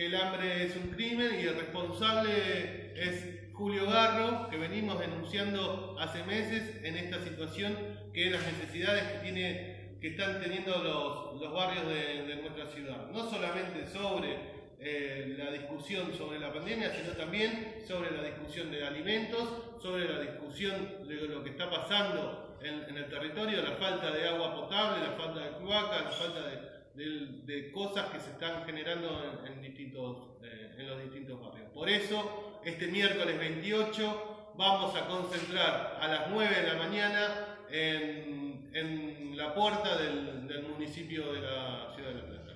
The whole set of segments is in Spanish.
el hambre es un crimen y el responsable es Julio Garro, que venimos denunciando hace meses en esta situación, que es las necesidades que están teniendo los barrios de nuestra ciudad. No solamente sobre la discusión sobre la pandemia, sino también sobre la discusión de alimentos, sobre la discusión de lo que está pasando en el territorio, la falta de agua potable, la falta de cloacas, la falta de cosas que se están generando en los distintos barrios. Por eso, este miércoles 28 vamos a concentrar a las 9 de la mañana en la puerta del municipio de la Ciudad de La Plata.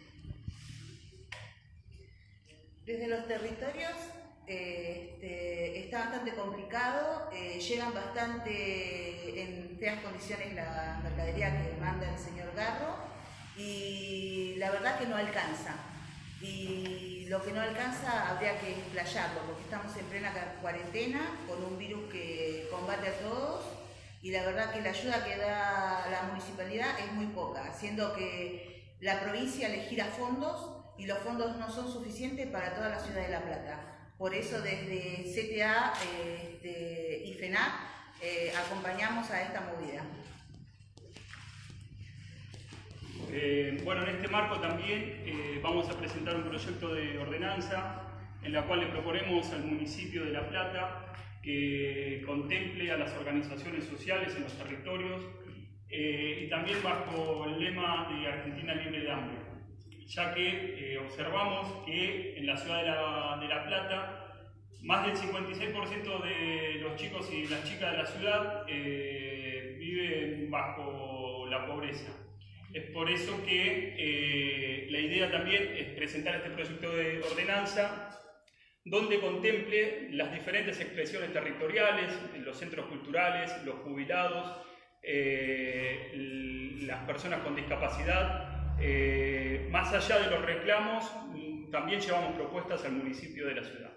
Desde los territorios está bastante complicado, llegan bastante en feas condiciones la mercadería que manda el señor Garro y la verdad que no alcanza. Y lo que no alcanza habría que explayarlo porque estamos en plena cuarentena con un virus que combate a todos y la verdad que la ayuda que da la municipalidad es muy poca, siendo que la provincia le gira fondos y los fondos no son suficientes para toda la ciudad de La Plata. Por eso desde CTA y FENAC acompañamos a esta movida. Bueno, en este marco también vamos a presentar un proyecto de ordenanza en la cual le proponemos al municipio de La Plata que contemple a las organizaciones sociales en los territorios y también bajo el lema de Argentina libre de hambre, ya que observamos que en la ciudad de La Plata más del 56% de los chicos y las chicas de la ciudad viven bajo la pobreza. Es por eso que la idea también es presentar este proyecto de ordenanza donde contemple las diferentes expresiones territoriales, los centros culturales, los jubilados, las personas con discapacidad. Más allá de los reclamos, también llevamos propuestas al municipio de la ciudad.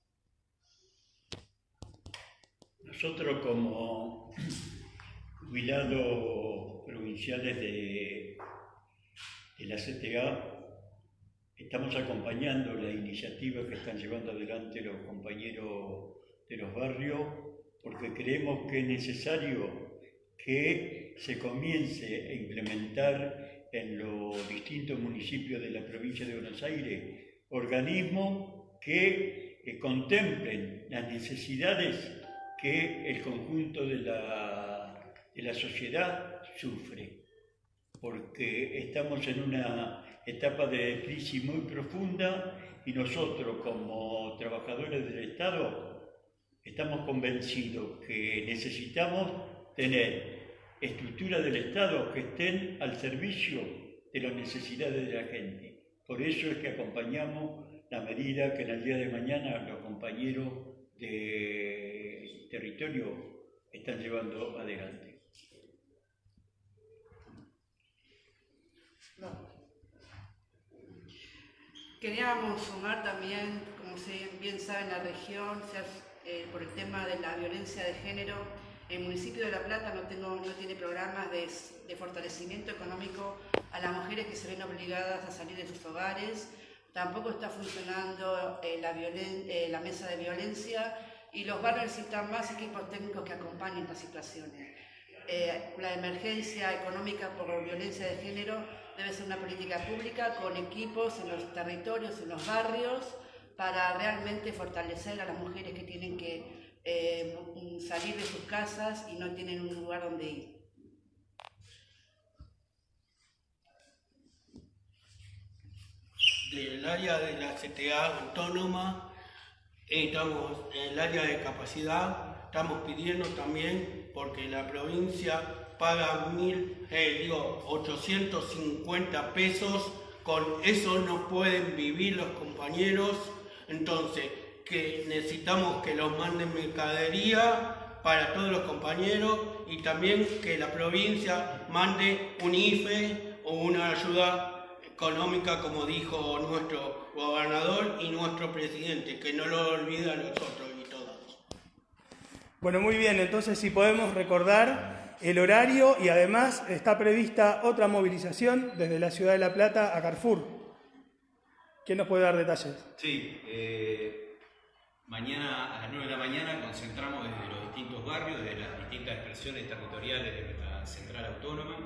Nosotros como jubilados provinciales de la CTA estamos acompañando la iniciativa que están llevando adelante los compañeros de los barrios porque creemos que es necesario que se comience a implementar en los distintos municipios de la provincia de Buenos Aires organismos que contemplen las necesidades que el conjunto de la sociedad sufre, porque estamos en una etapa de crisis muy profunda y nosotros como trabajadores del Estado estamos convencidos que necesitamos tener estructuras del Estado que estén al servicio de las necesidades de la gente. Por eso es que acompañamos la medida que en el día de mañana los compañeros de territorio están llevando adelante. Queríamos sumar también, como bien saben, la región, por el tema de la violencia de género. El municipio de La Plata no tiene programas de fortalecimiento económico a las mujeres que se ven obligadas a salir de sus hogares. Tampoco está funcionando la mesa de violencia y los barrios necesitan más equipos técnicos que acompañen estas situaciones. La emergencia económica por violencia de género debe ser una política pública con equipos en los territorios, en los barrios, para realmente fortalecer a las mujeres que tienen que salir de sus casas y no tienen un lugar donde ir. Del área de la CTA autónoma, estamos en el área de capacidad, estamos pidiendo también, porque la provincia paga 850 pesos, con eso no pueden vivir los compañeros, entonces que necesitamos que los manden mercadería para todos los compañeros y también que la provincia mande un IFE o una ayuda económica, como dijo nuestro gobernador y nuestro presidente, que no lo olvida a nosotros y todas. Bueno, muy bien, entonces si podemos recordar el horario y además está prevista otra movilización desde la ciudad de La Plata a Carrefour. ¿Quién nos puede dar detalles? Sí, mañana a las 9 de la mañana concentramos desde los distintos barrios, desde las distintas expresiones territoriales de nuestra central autónoma,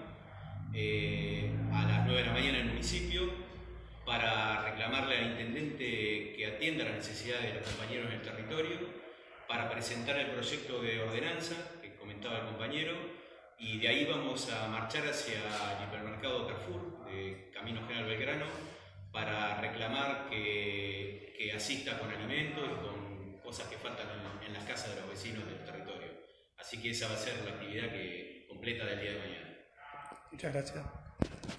a las 9 de la mañana en el municipio, para reclamarle al intendente que atienda las necesidades de los compañeros en el territorio, para presentar el proyecto de ordenanza que comentaba el compañero, y de ahí vamos a marchar hacia el hipermercado Carrefour, de Camino General Belgrano, para reclamar que asista con alimentos y con cosas que faltan en las casas de los vecinos del territorio. Así que esa va a ser la actividad completa del día de mañana. Muchas gracias.